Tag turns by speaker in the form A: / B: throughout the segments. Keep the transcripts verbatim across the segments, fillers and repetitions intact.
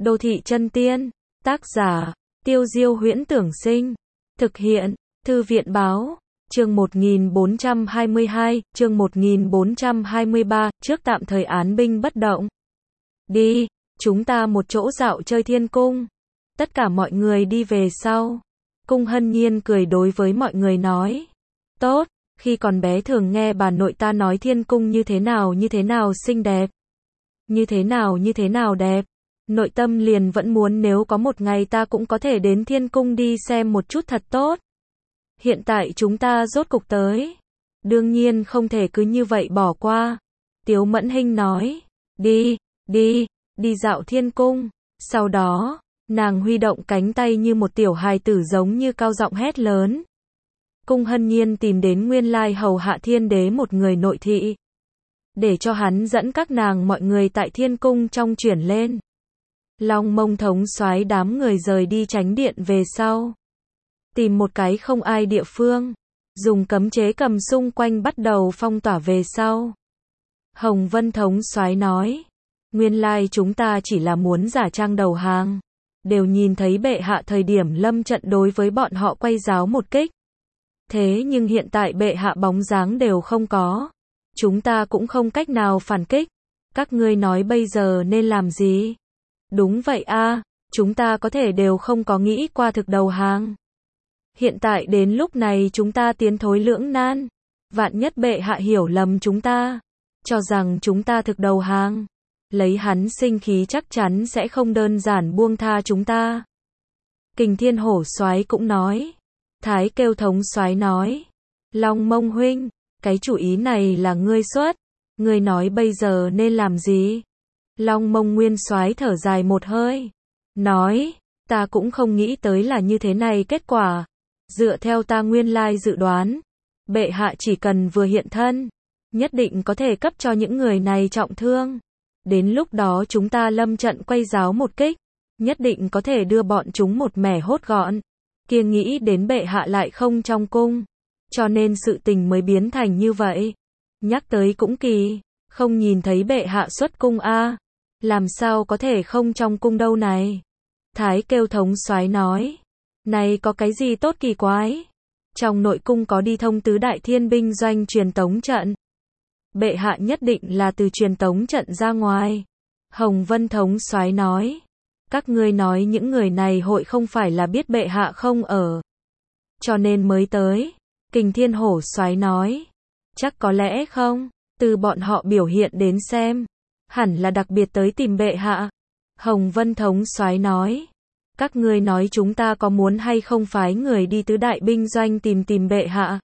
A: Đô thị chân tiên, tác giả, Tiêu Diêu Huyễn Tưởng Sinh, thực hiện, Thư viện Báo, chương một nghìn bốn trăm hai mươi hai, chương một nghìn bốn trăm hai mươi ba, trước tạm thời án binh bất động. Đi, chúng ta một chỗ dạo chơi thiên cung. Tất cả mọi người đi về sau. Cung Hân Nhiên cười đối với mọi người nói. Tốt, khi còn bé thường nghe bà nội ta nói thiên cung như thế nào như thế nào xinh đẹp. Như thế nào như thế nào đẹp. Nội tâm liền vẫn muốn nếu có một ngày ta cũng có thể đến thiên cung đi xem một chút thật tốt. Hiện tại chúng ta rốt cục tới. Đương nhiên không thể cứ như vậy bỏ qua. Tiếu Mẫn Hinh nói. Đi, đi, đi dạo thiên cung. Sau đó, nàng huy động cánh tay như một tiểu hài tử giống như cao giọng hét lớn. Cung Hân Nhiên tìm đến nguyên lai hầu hạ thiên đế một người nội thị. Để cho hắn dẫn các nàng mọi người tại thiên cung trong chuyển lên. Long Mông thống soái đám người rời đi tránh điện về sau. Tìm một cái không ai địa phương. Dùng cấm chế cầm xung quanh bắt đầu phong tỏa về sau. Hồng Vân thống soái nói. Nguyên lai chúng ta chỉ là muốn giả trang đầu hàng. Đều nhìn thấy bệ hạ thời điểm lâm trận đối với bọn họ quay giáo một kích. Thế nhưng hiện tại bệ hạ bóng dáng đều không có. Chúng ta cũng không cách nào phản kích. Các ngươi nói bây giờ nên làm gì? Đúng vậy a, chúng ta có thể đều không có nghĩ qua thực đầu hàng. Hiện tại đến lúc này chúng ta tiến thối lưỡng nan. Vạn nhất bệ hạ hiểu lầm chúng ta. Cho rằng chúng ta thực đầu hàng. Lấy hắn sinh khí chắc chắn sẽ không đơn giản buông tha chúng ta. Kình Thiên Hổ soái cũng nói. Thái Kêu thống soái nói. Long Mông huynh, cái chủ ý này là ngươi xuất. Ngươi nói bây giờ nên làm gì? Long Mông nguyên soái thở dài một hơi. Nói, ta cũng không nghĩ tới là như thế này kết quả. Dựa theo ta nguyên lai dự đoán. Bệ hạ chỉ cần vừa hiện thân. Nhất định có thể cấp cho những người này trọng thương. Đến lúc đó chúng ta lâm trận quay giáo một kích. Nhất định có thể đưa bọn chúng một mẻ hốt gọn. Kia nghĩ đến bệ hạ lại không trong cung. Cho nên sự tình mới biến thành như vậy. Nhắc tới cũng kỳ. Không nhìn thấy bệ hạ xuất cung a, làm sao có thể không trong cung đâu này. Thái Kêu thống soái nói. Này có cái gì tốt kỳ quái. Trong nội cung có đi thông tứ đại thiên binh doanh truyền tống trận. Bệ hạ nhất định là từ truyền tống trận ra ngoài. Hồng Vân thống soái nói. Các ngươi nói những người này hội không phải là biết bệ hạ không ở. Cho nên mới tới. Kình Thiên Hổ soái nói. Chắc có lẽ không. Từ bọn họ biểu hiện đến xem. Hẳn là đặc biệt tới tìm bệ hạ. Hồng Vân thống soái nói. Các ngươi nói chúng ta có muốn hay không phái người đi tứ đại binh doanh tìm tìm bệ hạ.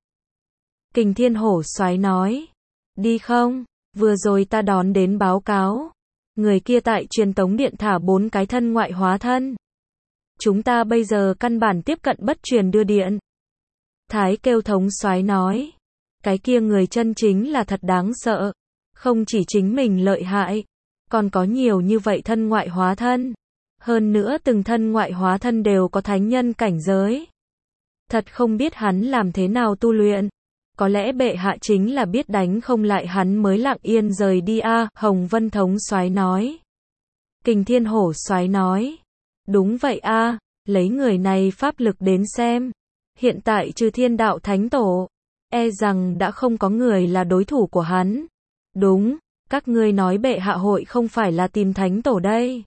A: Kình Thiên Hổ soái nói. Đi không? Vừa rồi ta đón đến báo cáo. Người kia tại truyền tống điện thả bốn cái thân ngoại hóa thân. Chúng ta bây giờ căn bản tiếp cận bất truyền đưa điện. Thái Kêu thống soái nói. Cái kia người chân chính là thật đáng sợ. Không chỉ chính mình lợi hại. Còn có nhiều như vậy thân ngoại hóa thân. Hơn nữa từng thân ngoại hóa thân đều có thánh nhân cảnh giới. Thật không biết hắn làm thế nào tu luyện. Có lẽ bệ hạ chính là biết đánh không lại hắn mới lặng yên rời đi a. À, Hồng Vân thống soái nói. Kình Thiên Hổ soái nói. Đúng vậy a, à, lấy người này pháp lực đến xem. Hiện tại trừ Thiên Đạo Thánh Tổ. E rằng đã không có người là đối thủ của hắn. Đúng, các ngươi nói bệ hạ hội không phải là tìm thánh tổ đây.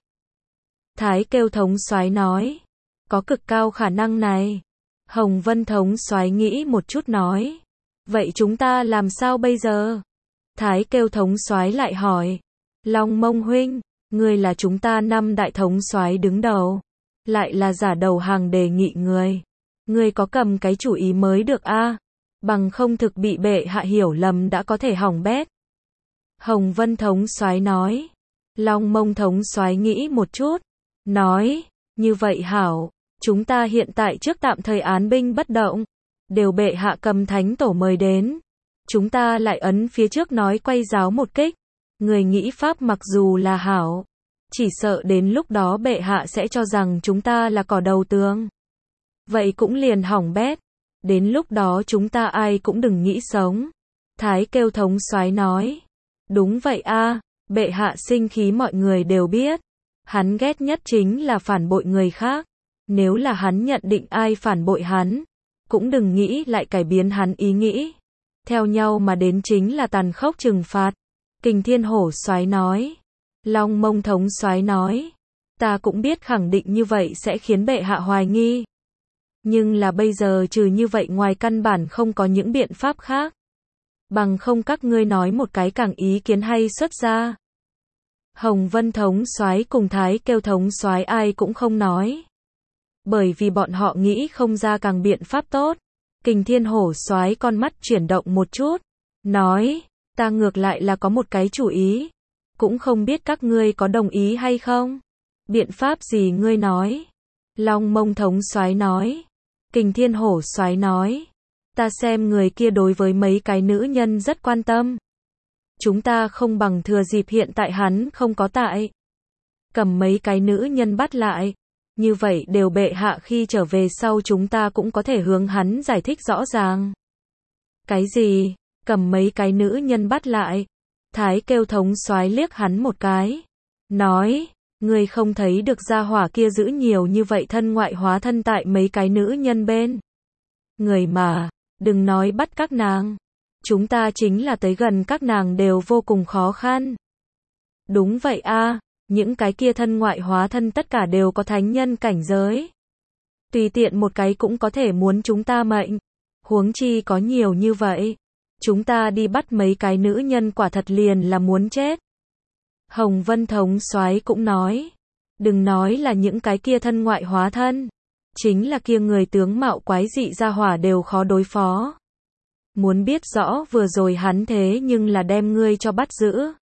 A: Thái Kêu thống soái nói. Có cực cao khả năng này. Hồng Vân thống soái nghĩ một chút nói. Vậy chúng ta làm sao bây giờ? Thái Kêu thống soái lại hỏi. Long Mông huynh, ngươi là chúng ta năm đại thống soái đứng đầu. Lại là giả đầu hàng đề nghị người. Ngươi có cầm cái chủ ý mới được a, à? Bằng không thực bị bệ hạ hiểu lầm đã có thể hỏng bét. Hồng Vân thống soái nói. Long Mông thống soái nghĩ một chút. Nói, như vậy hảo, chúng ta hiện tại trước tạm thời án binh bất động. Đều bệ hạ cầm thánh tổ mời đến. Chúng ta lại ấn phía trước nói quay giáo một kích. Người nghĩ pháp mặc dù là hảo. Chỉ sợ đến lúc đó bệ hạ sẽ cho rằng chúng ta là cỏ đầu tường. Vậy cũng liền hỏng bét. Đến lúc đó chúng ta ai cũng đừng nghĩ sống. Thái Kêu thống soái nói. Đúng vậy a, bệ hạ sinh khí mọi người đều biết. Hắn ghét nhất chính là phản bội người khác. Nếu là hắn nhận định ai phản bội hắn, cũng đừng nghĩ lại cải biến hắn ý nghĩ. Theo nhau mà đến chính là tàn khốc trừng phạt. Kình Thiên Hổ Soái nói. Long Mông Thống Soái nói. Ta cũng biết khẳng định như vậy sẽ khiến bệ hạ hoài nghi. Nhưng là bây giờ trừ như vậy ngoài căn bản không có những biện pháp khác. Bằng không các ngươi nói một cái càng ý kiến hay xuất ra. Hồng Vân Thống Soái cùng Thái Kêu Thống Soái ai cũng không nói. Bởi vì bọn họ nghĩ không ra càng biện pháp tốt. Kình Thiên Hổ Soái con mắt chuyển động một chút. Nói, ta ngược lại là có một cái chủ ý. Cũng không biết các ngươi có đồng ý hay không. Biện pháp gì ngươi nói? Long Mông Thống Soái nói. Kình Thiên Hổ Soái nói. Ta xem người kia đối với mấy cái nữ nhân rất quan tâm. Chúng ta không bằng thừa dịp hiện tại hắn không có tại. Cầm mấy cái nữ nhân bắt lại. Như vậy đều bệ hạ khi trở về sau chúng ta cũng có thể hướng hắn giải thích rõ ràng. Cái gì? Cầm mấy cái nữ nhân bắt lại. Thái Kêu Thống Soái liếc hắn một cái. Nói, ngươi không thấy được gia hỏa kia giữ nhiều như vậy thân ngoại hóa thân tại mấy cái nữ nhân bên. Người mà, đừng nói bắt các nàng. Chúng ta chính là tới gần các nàng đều vô cùng khó khăn. Đúng vậy a, những cái kia thân ngoại hóa thân tất cả đều có thánh nhân cảnh giới. Tùy tiện một cái cũng có thể muốn chúng ta mệnh. Huống chi có nhiều như vậy. Chúng ta đi bắt mấy cái nữ nhân quả thật liền là muốn chết. Hồng Vân Thống Soái cũng nói. Đừng nói là những cái kia thân ngoại hóa thân. Chính là kia người tướng mạo quái dị ra hỏa đều khó đối phó. Muốn biết rõ vừa rồi hắn thế nhưng là đem ngươi cho bắt giữ.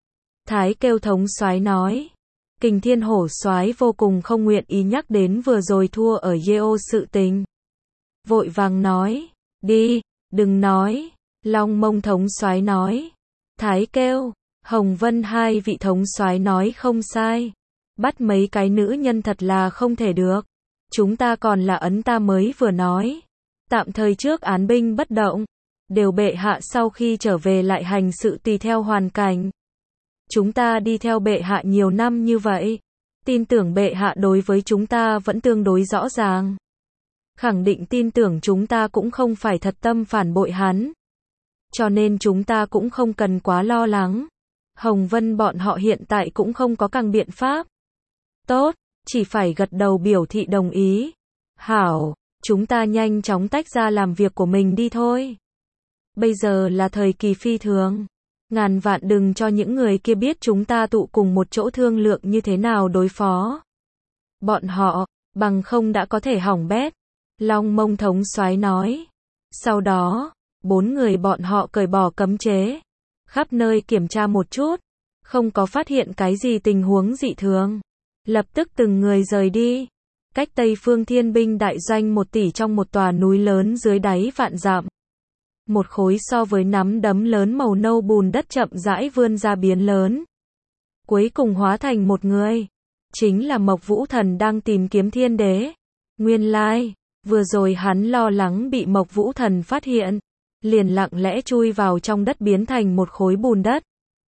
A: Thái Kêu Thống Soái nói. Kình Thiên Hổ Soái vô cùng không nguyện ý nhắc đến vừa rồi thua ở Yeo sự tình. Vội vàng nói. Đi, đừng nói. Long Mông Thống Soái nói. Thái Kêu, Hồng Vân hai vị thống soái nói không sai. Bắt mấy cái nữ nhân thật là không thể được. Chúng ta còn là ấn ta mới vừa nói. Tạm thời trước án binh bất động. Đều bệ hạ sau khi trở về lại hành sự tùy theo hoàn cảnh. Chúng ta đi theo bệ hạ nhiều năm như vậy. Tin tưởng bệ hạ đối với chúng ta vẫn tương đối rõ ràng. Khẳng định tin tưởng chúng ta cũng không phải thật tâm phản bội hắn. Cho nên chúng ta cũng không cần quá lo lắng. Hồng Vân bọn họ hiện tại cũng không có càng biện pháp. Tốt, chỉ phải gật đầu biểu thị đồng ý. Hảo, chúng ta nhanh chóng tách ra làm việc của mình đi thôi. Bây giờ là thời kỳ phi thường. Ngàn vạn đừng cho những người kia biết chúng ta tụ cùng một chỗ thương lượng như thế nào đối phó. Bọn họ, bằng không đã có thể hỏng bét. Long Mông Thống Soái nói. Sau đó, bốn người bọn họ cởi bỏ cấm chế. Khắp nơi kiểm tra một chút. Không có phát hiện cái gì tình huống dị thường. Lập tức từng người rời đi. Cách Tây Phương Thiên binh đại doanh một tỷ trong một tòa núi lớn dưới đáy vạn dặm. Một khối so với nắm đấm lớn màu nâu bùn đất chậm rãi vươn ra biến lớn. Cuối cùng hóa thành một người. Chính là Mộc Vũ Thần đang tìm kiếm thiên đế. Nguyên lai, vừa rồi hắn lo lắng bị Mộc Vũ Thần phát hiện. Liền lặng lẽ chui vào trong đất biến thành một khối bùn đất.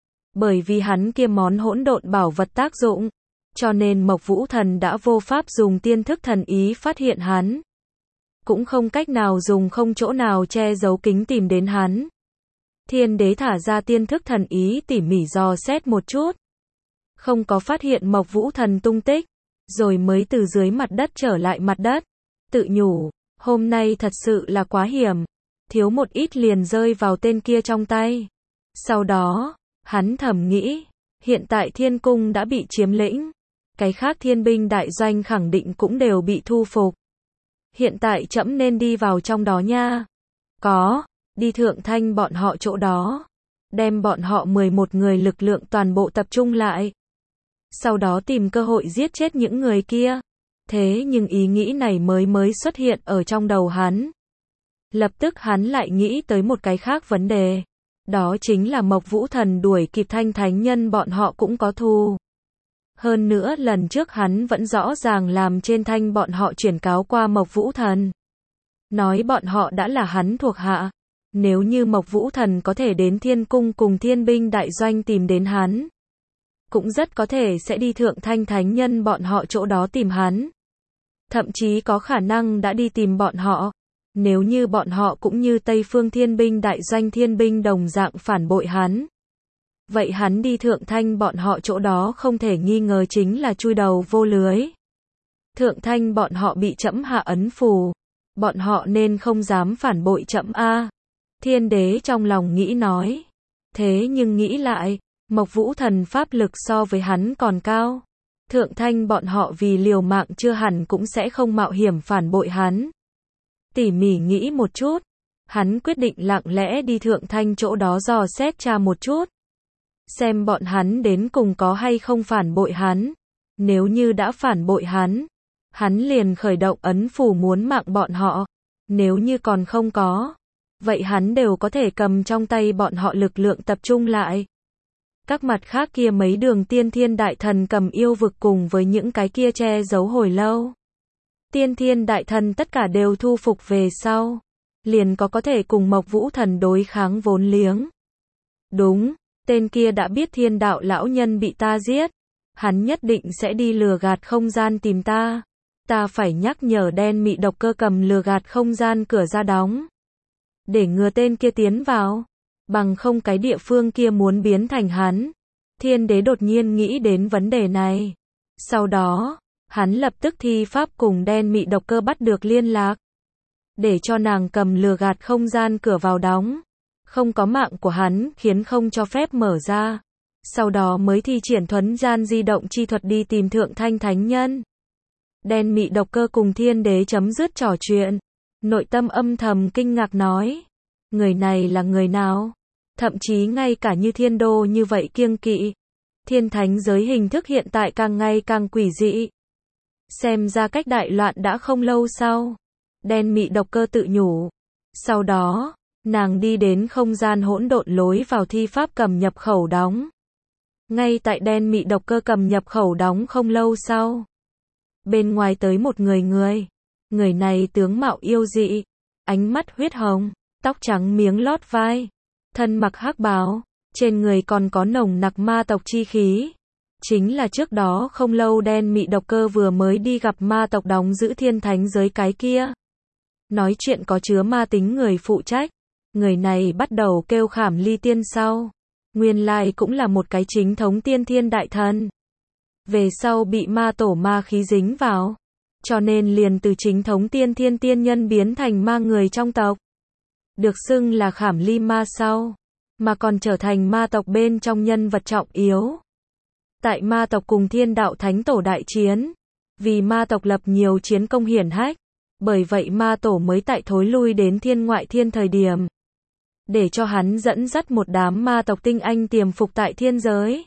A: Bởi vì hắn kia món hỗn độn bảo vật tác dụng. Cho nên Mộc Vũ Thần đã vô pháp dùng tiên thức thần ý phát hiện hắn. Cũng không cách nào dùng không chỗ nào che giấu kính tìm đến hắn. Thiên đế thả ra tiên thức thần ý tỉ mỉ dò xét một chút. Không có phát hiện Mộc Vũ Thần tung tích. Rồi mới từ dưới mặt đất trở lại mặt đất. Tự nhủ, hôm nay thật sự là quá hiểm. Thiếu một ít liền rơi vào tên kia trong tay. Sau đó, hắn thầm nghĩ, hiện tại thiên cung đã bị chiếm lĩnh. Cái khác thiên binh đại doanh khẳng định cũng đều bị thu phục. Hiện tại trẫm nên đi vào trong đó nha. Có, đi Thượng Thanh bọn họ chỗ đó. Đem bọn họ mười một người lực lượng toàn bộ tập trung lại. Sau đó tìm cơ hội giết chết những người kia. Thế nhưng ý nghĩ này mới mới xuất hiện ở trong đầu hắn. Lập tức hắn lại nghĩ tới một cái khác vấn đề. Đó chính là Mộc Vũ Thần đuổi kịp Thanh Thánh Nhân bọn họ cũng có thù. Hơn nữa lần trước hắn vẫn rõ ràng làm trên thanh bọn họ chuyển cáo qua Mộc Vũ Thần. Nói bọn họ đã là hắn thuộc hạ. Nếu như Mộc Vũ Thần có thể đến thiên cung cùng thiên binh đại doanh tìm đến hắn. cũng rất có thể sẽ đi Thượng Thanh Thánh Nhân bọn họ chỗ đó tìm hắn. Thậm chí có khả năng đã đi tìm bọn họ. Nếu như bọn họ cũng như Tây Phương Thiên Binh đại doanh thiên binh đồng dạng phản bội hắn. Vậy hắn đi Thượng Thanh bọn họ chỗ đó không thể nghi ngờ chính là chui đầu vô lưới. Thượng Thanh bọn họ bị trẫm hạ ấn phù. Bọn họ nên không dám phản bội trẫm a. Thiên đế trong lòng nghĩ nói. Thế nhưng nghĩ lại, Mộc Vũ Thần pháp lực so với hắn còn cao. Thượng Thanh bọn họ vì liều mạng chưa hẳn cũng sẽ không mạo hiểm phản bội hắn. Tỉ mỉ nghĩ một chút, hắn quyết định lặng lẽ đi Thượng Thanh chỗ đó dò xét tra một chút. Xem bọn hắn đến cùng có hay không phản bội hắn. Nếu như đã phản bội hắn, hắn liền khởi động ấn phù muốn mạng bọn họ. Nếu như còn không có, vậy hắn đều có thể cầm trong tay bọn họ lực lượng tập trung lại. Các mặt khác kia mấy đường tiên thiên đại thần cầm yêu vực cùng với những cái kia che giấu hồi lâu. Tiên thiên đại thần tất cả đều thu phục về sau. Liền có có thể cùng Mộc Vũ Thần đối kháng vốn liếng. Đúng, tên kia đã biết thiên đạo lão nhân bị ta giết. Hắn nhất định sẽ đi lừa gạt không gian tìm ta. Ta phải nhắc nhở đen mị độc cơ cầm lừa gạt không gian cửa ra đóng. Để ngừa tên kia tiến vào. Bằng không cái địa phương kia muốn biến thành hắn. Thiên đế đột nhiên nghĩ đến vấn đề này. Sau đó, hắn lập tức thi pháp cùng đen mị độc cơ bắt được liên lạc. Để cho nàng cầm lừa gạt không gian cửa vào đóng. Không có mạng của hắn khiến không cho phép mở ra. Sau đó mới thi triển thuấn gian di động chi thuật đi tìm Thượng Thanh Thánh Nhân. Đen mị độc cơ cùng thiên đế chấm dứt trò chuyện. Nội tâm âm thầm kinh ngạc nói. Người này là người nào? Thậm chí ngay cả như thiên đô như vậy kiêng kỵ. Thiên thánh giới hình thức hiện tại càng ngày càng quỷ dị. Xem ra cách đại loạn đã không lâu sau. Đen mị độc cơ tự nhủ. Sau đó, nàng đi đến không gian hỗn độn lối vào thi pháp cầm nhập khẩu đóng. Ngay tại đen mị độc cơ cầm nhập khẩu đóng không lâu sau. Bên ngoài tới một người người. Người này tướng mạo yêu dị. Ánh mắt huyết hồng. Tóc trắng miếng lót vai. Thân mặc hắc bào. Trên người còn có nồng nặc ma tộc chi khí. Chính là trước đó không lâu đen mị độc cơ vừa mới đi gặp ma tộc đóng giữ thiên thánh giới cái kia. Nói chuyện có chứa ma tính người phụ trách. Người này bắt đầu kêu Khảm Ly tiên sau. Nguyên lai cũng là một cái chính thống tiên thiên đại thần. Về sau bị ma tổ ma khí dính vào. Cho nên liền từ chính thống tiên thiên tiên nhân biến thành ma người trong tộc. Được xưng là Khảm Ly ma sau. Mà còn trở thành ma tộc bên trong nhân vật trọng yếu. Tại ma tộc cùng thiên đạo thánh tổ đại chiến. Vì ma tộc lập nhiều chiến công hiển hách. Bởi vậy ma tổ mới tại thối lui đến thiên ngoại thiên thời điểm. Để cho hắn dẫn dắt một đám ma tộc tinh anh tiềm phục tại thiên giới.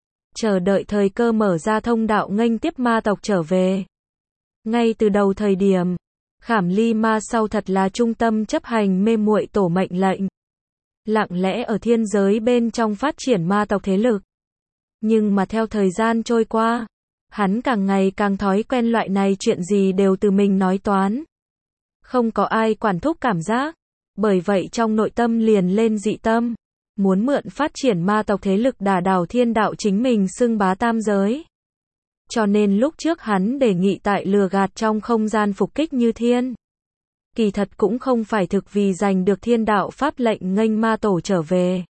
A: Chờ đợi thời cơ mở ra thông đạo nghênh tiếp ma tộc trở về. Ngay từ đầu thời điểm, Khảm Ly ma sau thật là trung tâm chấp hành mê muội tổ mệnh lệnh. Lặng lẽ ở thiên giới bên trong phát triển ma tộc thế lực. Nhưng mà theo thời gian trôi qua, hắn càng ngày càng thói quen loại này chuyện gì đều từ mình nói toán. Không có ai quản thúc cảm giác. Bởi vậy trong nội tâm liền lên dị tâm. Muốn mượn phát triển ma tộc thế lực đả đảo thiên đạo chính mình xưng bá tam giới. Cho nên lúc trước hắn đề nghị tại lừa gạt trong không gian phục kích Như Thiên. Kỳ thật cũng không phải thực vì giành được thiên đạo pháp lệnh nghênh ma tổ trở về.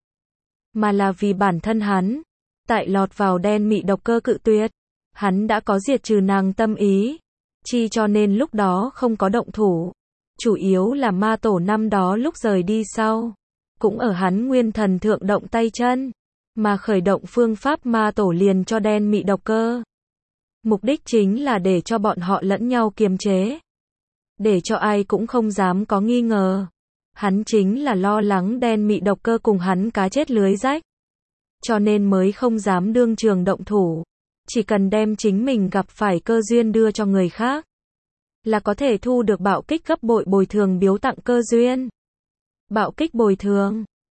A: Mà là vì bản thân hắn. Tại lọt vào đen mị độc cơ cự tuyệt. Hắn đã có diệt trừ nàng tâm ý. Chi cho nên lúc đó không có động thủ. Chủ yếu là ma tổ năm đó lúc rời đi sau. Cũng ở hắn nguyên thần thượng động tay chân. Mà khởi động phương pháp ma tổ liền cho đen mị độc cơ. Mục đích chính là để cho bọn họ lẫn nhau kiềm chế. Để cho ai cũng không dám có nghi ngờ. Hắn chính là lo lắng đen mị độc cơ cùng hắn cá chết lưới rách. Cho nên mới không dám đương trường động thủ. Chỉ cần đem chính mình gặp phải cơ duyên đưa cho người khác. Là có thể thu được bạo kích gấp bội bồi thường biếu tặng cơ duyên. Bạo kích bồi thường.